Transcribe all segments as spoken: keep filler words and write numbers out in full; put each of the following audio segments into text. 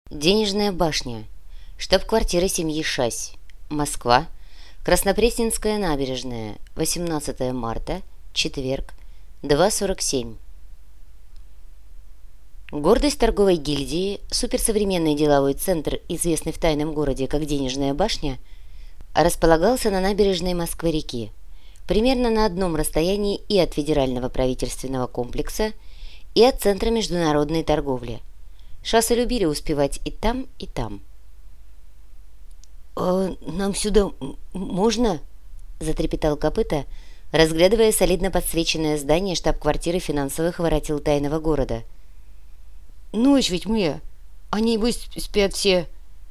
Денежная башня. Штаб-квартира семьи Шась. Москва. Краснопресненская набережная. восемнадцатое марта. Четверг. два сорок семь. Гордость торговой гильдии, суперсовременный деловой центр, известный в тайном городе как Денежная башня, располагался на набережной Москвы-реки, примерно на одном расстоянии и от федерального правительственного комплекса, и от центра международной торговли. Шассы любили успевать и там, и там. «А нам сюда можно?» – затрепетал копыта, разглядывая солидно подсвеченное здание штаб-квартиры финансовых воротил тайного города. «Ночь ведь мне, а небось спят все».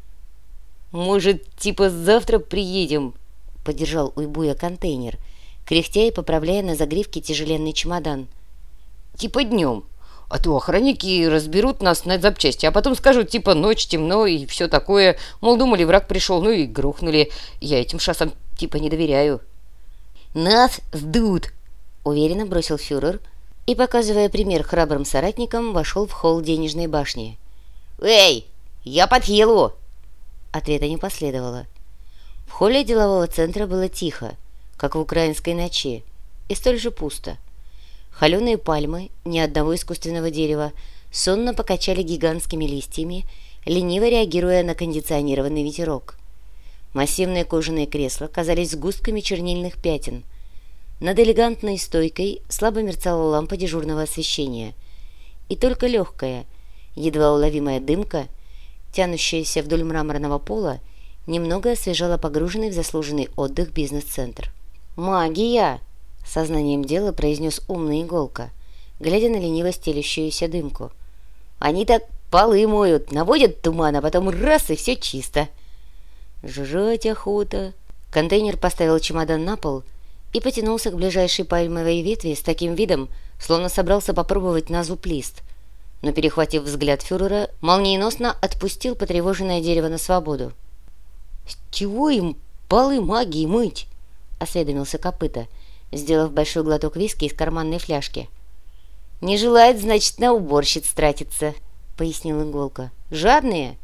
«Может, типа завтра приедем?» – поддержал Уйбуя контейнер, кряхтя и поправляя на загривке тяжеленный чемодан. «Типа днем, а то охранники разберут нас на запчасти, а потом скажут, типа ночь, темно и все такое. Мол, думали, враг пришел, ну и грохнули. Я этим шассам типа не доверяю». «Нас сдут!» – уверенно бросил фюрер и, показывая пример храбрым соратникам, вошел в холл Денежной башни. «Эй, я под Хилу!» Ответа не последовало. В холле делового центра было тихо, как в украинской ночи, и столь же пусто. Холеные пальмы, ни одного искусственного дерева, сонно покачали гигантскими листьями, лениво реагируя на кондиционированный ветерок. Массивные кожаные кресла казались сгустками чернильных пятен. Над элегантной стойкой слабо мерцала лампа дежурного освещения, и только легкая, едва уловимая дымка, тянущаяся вдоль мраморного пола, немного освежала погруженный в заслуженный отдых бизнес-центр. «Магия!» — сознанием дела произнес умный Иголка, глядя на лениво стелющуюся дымку. «Они так полы моют, наводят туман, а потом раз — и все чисто!» «Жрать охота!» Контейнер поставил чемодан на пол и потянулся к ближайшей пальмовой ветви с таким видом, словно собрался попробовать на зуб лист, но, перехватив взгляд фюрера, молниеносно отпустил потревоженное дерево на свободу. «С чего им полы магии мыть?» — осведомился копыта, сделав большой глоток виски из карманной фляжки. «Не желает, значит, на уборщиц тратиться», — пояснил Иголка. «Жадные?»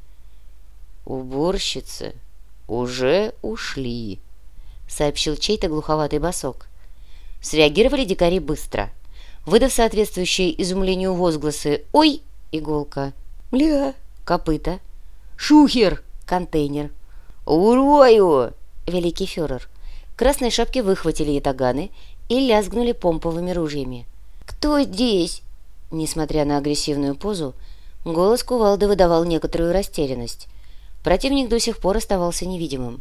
«Уборщицы уже ушли», — сообщил чей-то глуховатый басок. Среагировали дикари быстро, выдав соответствующие изумлению возгласы «Ой!» — Иголка, «Мля!» — копыта, «Шухер!» — контейнер, «Урою!» — великий фюрер. Красные шапки выхватили ятаганы и лязгнули помповыми ружьями. «Кто здесь?» Несмотря на агрессивную позу, голос кувалды выдавал некоторую растерянность. Противник до сих пор оставался невидимым.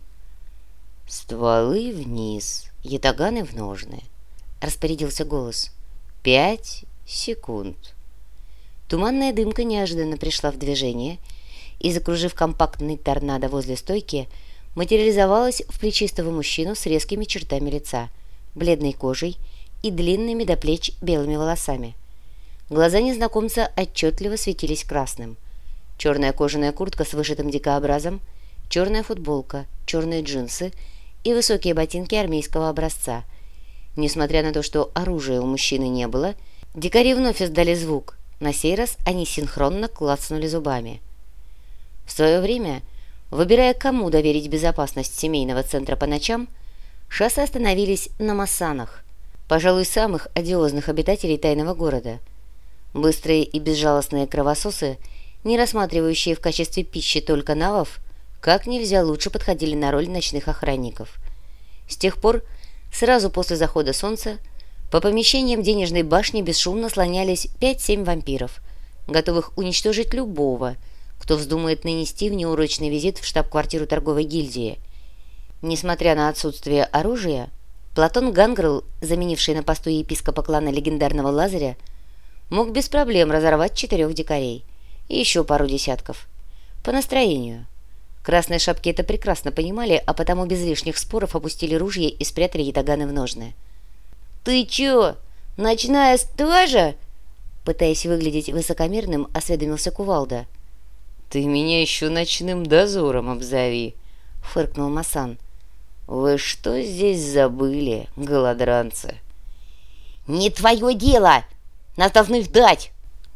«Стволы вниз, ятаганы в ножны», — распорядился голос. «Пять секунд». Туманная дымка неожиданно пришла в движение и, закружив компактный торнадо возле стойки, материализовалась в плечистого мужчину с резкими чертами лица, бледной кожей и длинными до плеч белыми волосами. Глаза незнакомца отчетливо светились красным. Черная кожаная куртка с вышитым дикообразом, черная футболка, черные джинсы и высокие ботинки армейского образца. Несмотря на то, что оружия у мужчины не было, дикари вновь издали звук. На сей раз они синхронно клацнули зубами. В свое время, выбирая, кому доверить безопасность семейного центра по ночам, шассы остановились на массанах, пожалуй, самых одиозных обитателей тайного города. Быстрые и безжалостные кровососы, не рассматривающие в качестве пищи только навов, как нельзя лучше подходили на роль ночных охранников. С тех пор, сразу после захода солнца, по помещениям Денежной башни бесшумно слонялись пять-семь вампиров, готовых уничтожить любого, кто вздумает нанести внеурочный визит в штаб-квартиру торговой гильдии. Несмотря на отсутствие оружия, Платон Гангрл, заменивший на посту епископа клана легендарного Лазаря, мог без проблем разорвать четырех дикарей и еще пару десятков. По настроению. Красные шапки это прекрасно понимали, а потому без лишних споров опустили ружья и спрятали ятаганы в ножны. «Ты чё, ночная стража?» Пытаясь выглядеть высокомерным, осведомился кувалда. «Ты меня еще ночным дозором обзови», — фыркнул Масан. «Вы что здесь забыли, голодранцы?» «Не твое дело! Нас должны ждать!»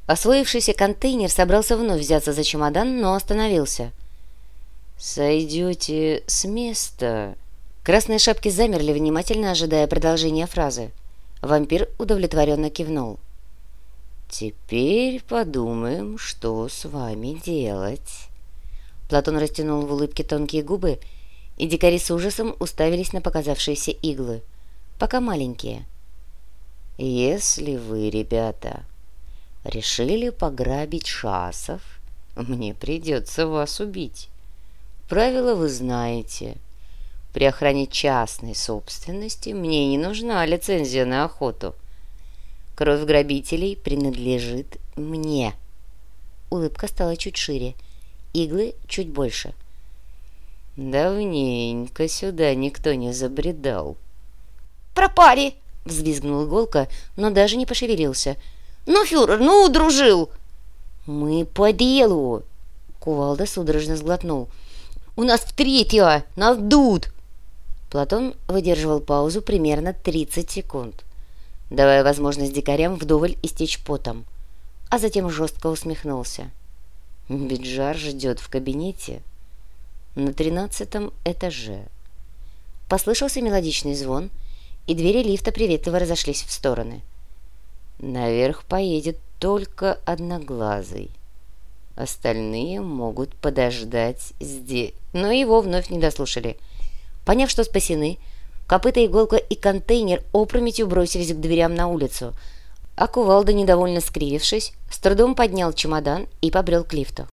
Освоившийся контейнер собрался вновь взяться за чемодан, но остановился. «Сойдете с места?» Красные шапки замерли, внимательно ожидая продолжения фразы. Вампир удовлетворенно кивнул. «Теперь подумаем, что с вами делать». Платон растянул в улыбке тонкие губы, и дикари с ужасом уставились на показавшиеся иглы, пока маленькие. «Если вы, ребята, решили пограбить шасов, мне придется вас убить. Правила вы знаете. При охране частной собственности мне не нужна лицензия на охоту. Кровь грабителей принадлежит мне». Улыбка стала чуть шире, иглы чуть больше. «Давненько сюда никто не забредал». «Пропали!» — взвизгнул Иголка, но даже не пошевелился. «Ну, фюрер, ну, дружил!» «Мы по делу!» Кувалда судорожно сглотнул. «У нас в третьего! Нас дут!» Платон выдерживал паузу примерно тридцать секунд, давая возможность дикарям вдоволь истечь потом, а затем жестко усмехнулся. «Биджар ждет в кабинете на тринадцатом этаже». Послышался мелодичный звон, и двери лифта приветливо разошлись в стороны. «Наверх поедет только Одноглазый. Остальные могут подождать здесь». Но его вновь не дослушали. Поняв, что спасены, Копыта, Иголка и контейнер опрометью бросились к дверям на улицу, а Кувалда, недовольно скривившись, с трудом поднял чемодан и побрел к лифту.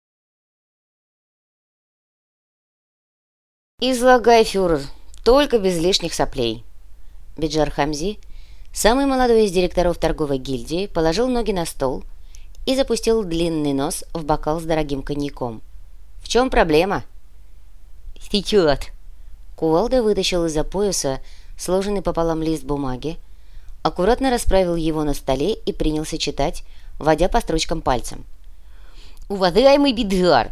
«Излагай, фюрер, только без лишних соплей». Биджар Хамзи, самый молодой из директоров торговой гильдии, положил ноги на стол и запустил длинный нос в бокал с дорогим коньяком. «В чем проблема?» «Течет!» Кувалда вытащил из-за пояса сложенный пополам лист бумаги, аккуратно расправил его на столе и принялся читать, водя по строчкам пальцем. «Уважаемый Биджар,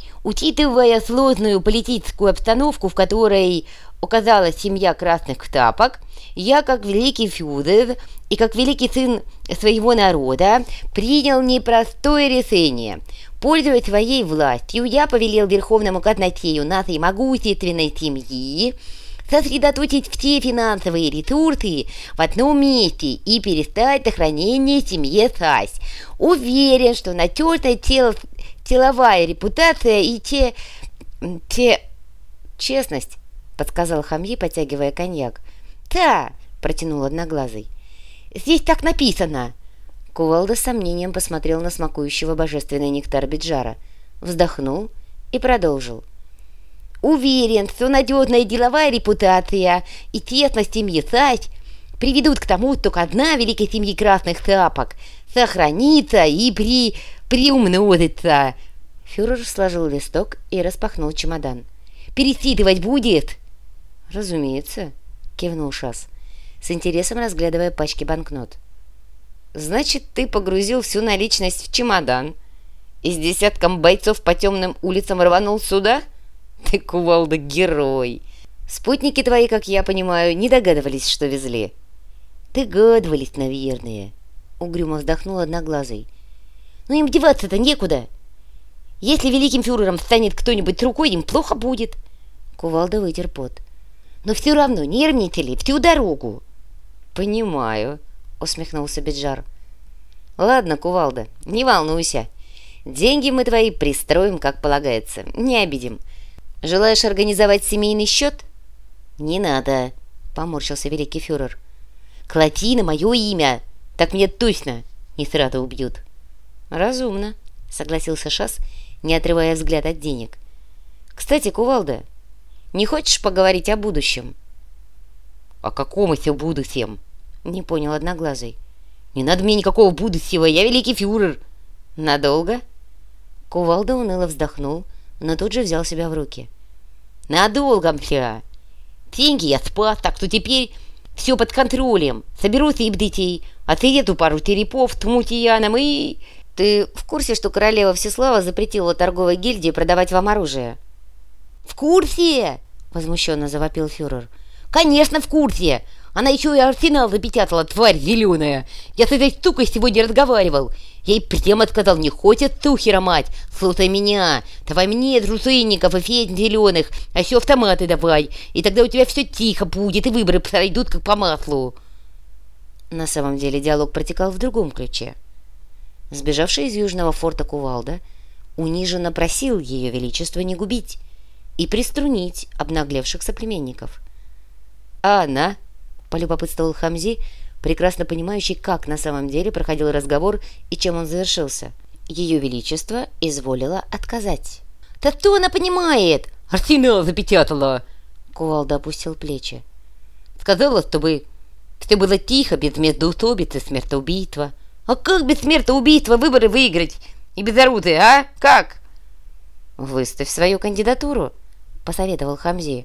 учитывая сложную политическую обстановку, в которой оказалась семья красных тапок, я, как великий фюрер и как великий сын своего народа, принял непростое решение. Пользуясь своей властью, я повелел верховному казначею нашей могущественной семьи сосредоточить все финансовые ресурсы в одном месте и перестать сохранение семье Сась. Уверен, что надежная тел... теловая репутация и те... те... честность, подсказал Хамзи, потягивая коньяк. «Да», — протянул Одноглазый. «Здесь так написано». Кувалда с сомнением посмотрел на смакующего божественный нектар Биджара, вздохнул и продолжил. «Уверен, что надежная деловая репутация и честность семьи Сась приведут к тому, что одна великой семьи красных тапок сохранится и при... приумножится». Фюрер сложил листок и распахнул чемодан. «Пересчитывать будет?» «Разумеется», — кивнул Шас, с интересом разглядывая пачки банкнот. «Значит, ты погрузил всю наличность в чемодан и с десятком бойцов по темным улицам рванул сюда? Ты, Кувалда, герой! Спутники твои, как я понимаю, не догадывались, что везли». «Догадывались, наверное», — угрюмо вздохнул Одноглазый. «Но им деваться-то некуда. Если великим фюрером станет кто-нибудь рукой, им плохо будет». Кувалда вытер пот. «Но все равно нервничали всю дорогу». «Понимаю», — усмехнулся Биджар. «Ладно, Кувалда, не волнуйся. Деньги мы твои пристроим, как полагается, не обидим. Желаешь организовать семейный счет?» «Не надо», — поморщился великий фюрер. «Клади на мое имя, так мне точно не сразу убьют». «Разумно», — согласился Шас, не отрывая взгляд от денег. «Кстати, Кувалда, не хочешь поговорить о будущем?» «О каком еще будущем?» — не понял Одноглазый. «Не надо мне никакого будущего, я великий фюрер». «Надолго?» Кувалда уныло вздохнул, но тут же взял себя в руки. «Надолго, мля. Деньги я спас, так что теперь все под контролем. Соберу себе детей, отъеду пару черепов с мутияном и...» «Ты в курсе, что королева Всеслава запретила торговой гильдии продавать вам оружие?» «В курсе!» — возмущенно завопил фюрер. «Конечно, в курсе! Она еще и арсенал запечатала, тварь зеленая. Я с этой сукой сегодня разговаривал. Я ей прямо сказал, не хочет сухера мать. Слушай меня, давай мне дружинников и феек зеленых, а еще автоматы давай. И тогда у тебя все тихо будет, и выборы пройдут как по маслу. На самом деле диалог протекал в другом ключе. Сбежавший из южного форта кувалда униженно просил ее величество не губить и приструнить обнаглевших соплеменников. А она, полюбопытствовал Хамзи, прекрасно понимающий, как на самом деле проходил разговор и чем он завершился. Ее величество изволило отказать. «Да что она понимает? Арсенал запечатала!» Кувалда опустил плечи. «Сказала, чтобы все было тихо, без междоусобиц и смертоубийства. А как без смертоубийства выборы выиграть? И без оружия, а? Как?» «Выставь свою кандидатуру», — посоветовал Хамзи.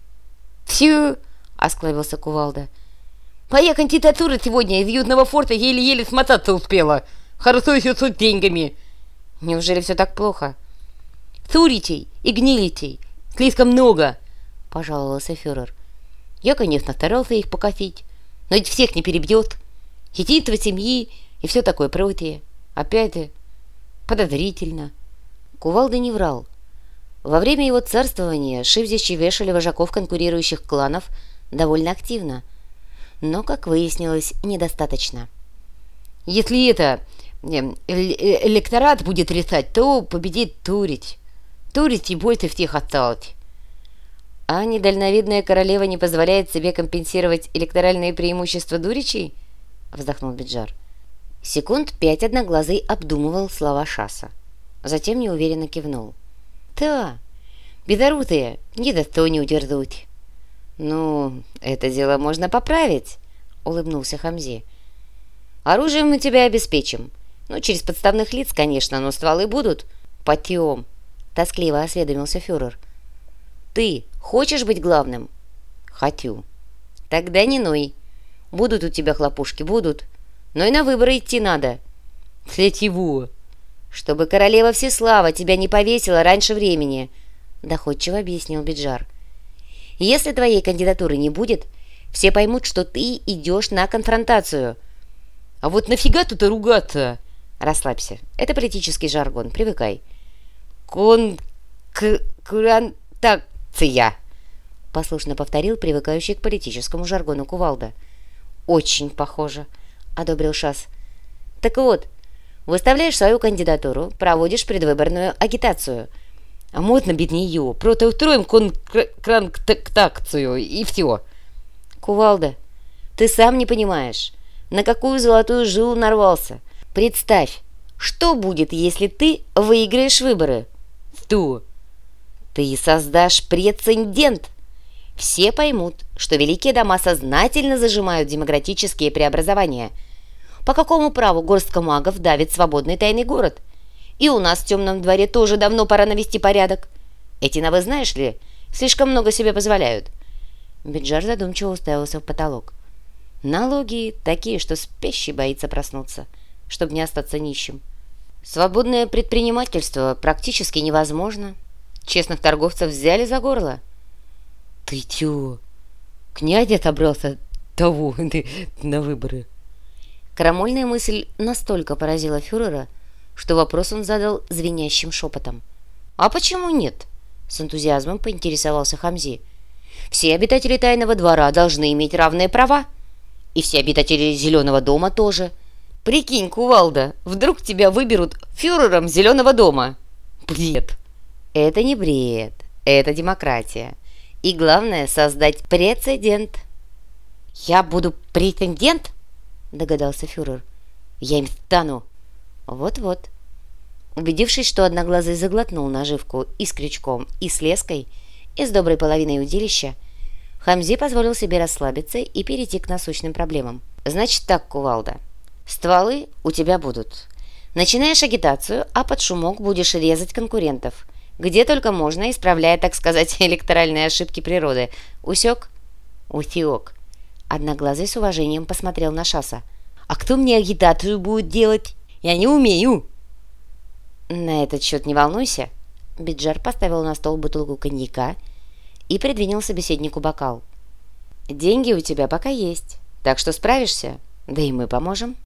«Фью!» — осклабился Кувалда. «Моя кандидатура сегодня из Южного форта еле-еле смотаться успела. Хорошо еще с деньгами». «Неужели все так плохо?» «Суричей и гнилитей слишком много», — пожаловался фюрер. «Я, конечно, старался их покосить, но ведь всех не перебьет. Единство семьи и все такое прочее. Опять же, подозрительно». Кувалда не врал. Во время его царствования шивзичи вешали вожаков конкурирующих кланов довольно активно, но, как выяснилось, недостаточно. «Если это э, электорат будет рисать, то победит Турить. Турить и больше всех осталось». «А недальновидная королева не позволяет себе компенсировать электоральные преимущества Дуричей?» — вздохнул Биджар. Секунд пять Одноглазый обдумывал слова Шаса. Затем неуверенно кивнул. «Да, безоружие ни за что не удержать». «Ну, это дело можно поправить», — улыбнулся Хамзи. «Оружием мы тебя обеспечим. Ну, через подставных лиц, конечно, но стволы будут. Потем», — тоскливо осведомился фюрер. «Ты хочешь быть главным?» «Хочу». «Тогда не ной. Будут у тебя хлопушки, будут. Но и на выборы идти надо». «Для чего?» «Чтобы королева Всеслава тебя не повесила раньше времени», — доходчиво объяснил Биджар. «Если твоей кандидатуры не будет, все поймут, что ты идешь на конфронтацию». «А вот нафига тут и ругаться?» «Расслабься. Это политический жаргон. Привыкай». «Конфронтация», — послушно повторил привыкающий к политическому жаргону Кувалда. «Очень похоже», — одобрил Шас. «Так вот, выставляешь свою кандидатуру, проводишь предвыборную агитацию». «А можно без нее? Просто устроим контрактацию и все». «Кувалда, ты сам не понимаешь, на какую золотую жилу нарвался. Представь, что будет, если ты выиграешь выборы?» «Что?» «Ты создашь прецедент. Все поймут, что великие дома сознательно зажимают демократические преобразования. По какому праву горстка магов давит свободный тайный город? И у нас в темном дворе тоже давно пора навести порядок. Эти навы, знаешь ли, слишком много себе позволяют». Биджар задумчиво уставился в потолок. «Налоги такие, что спящий боится проснуться, чтобы не остаться нищим. Свободное предпринимательство практически невозможно. Честных торговцев взяли за горло». «Ты чё? Князь собрался того на выборы?» Крамольная мысль настолько поразила фюрера, что вопрос он задал звенящим шепотом. «А почему нет?» — с энтузиазмом поинтересовался Хамзи. «Все обитатели тайного двора должны иметь равные права. И все обитатели Зеленого дома тоже. Прикинь, Кувалда, вдруг тебя выберут фюрером Зеленого дома». «Бред». «Это не бред, это демократия. И главное — создать прецедент». «Я буду претендент?» — догадался фюрер. «Я им стану». «Вот-вот». Убедившись, что Одноглазый заглотнул наживку и с крючком, и с леской, и с доброй половиной удилища, Хамзи позволил себе расслабиться и перейти к насущным проблемам. «Значит так, Кувалда, стволы у тебя будут. Начинаешь агитацию, а под шумок будешь резать конкурентов, где только можно, исправляя, так сказать, электоральные ошибки природы. Усек?» «Усек». Одноглазый с уважением посмотрел на Шаса. «А кто мне агитацию будет делать? Я не умею». «На этот счет не волнуйся». Биджар поставил на стол бутылку коньяка и придвинул собеседнику бокал. Деньги у тебя пока есть, так что справишься, да и мы поможем».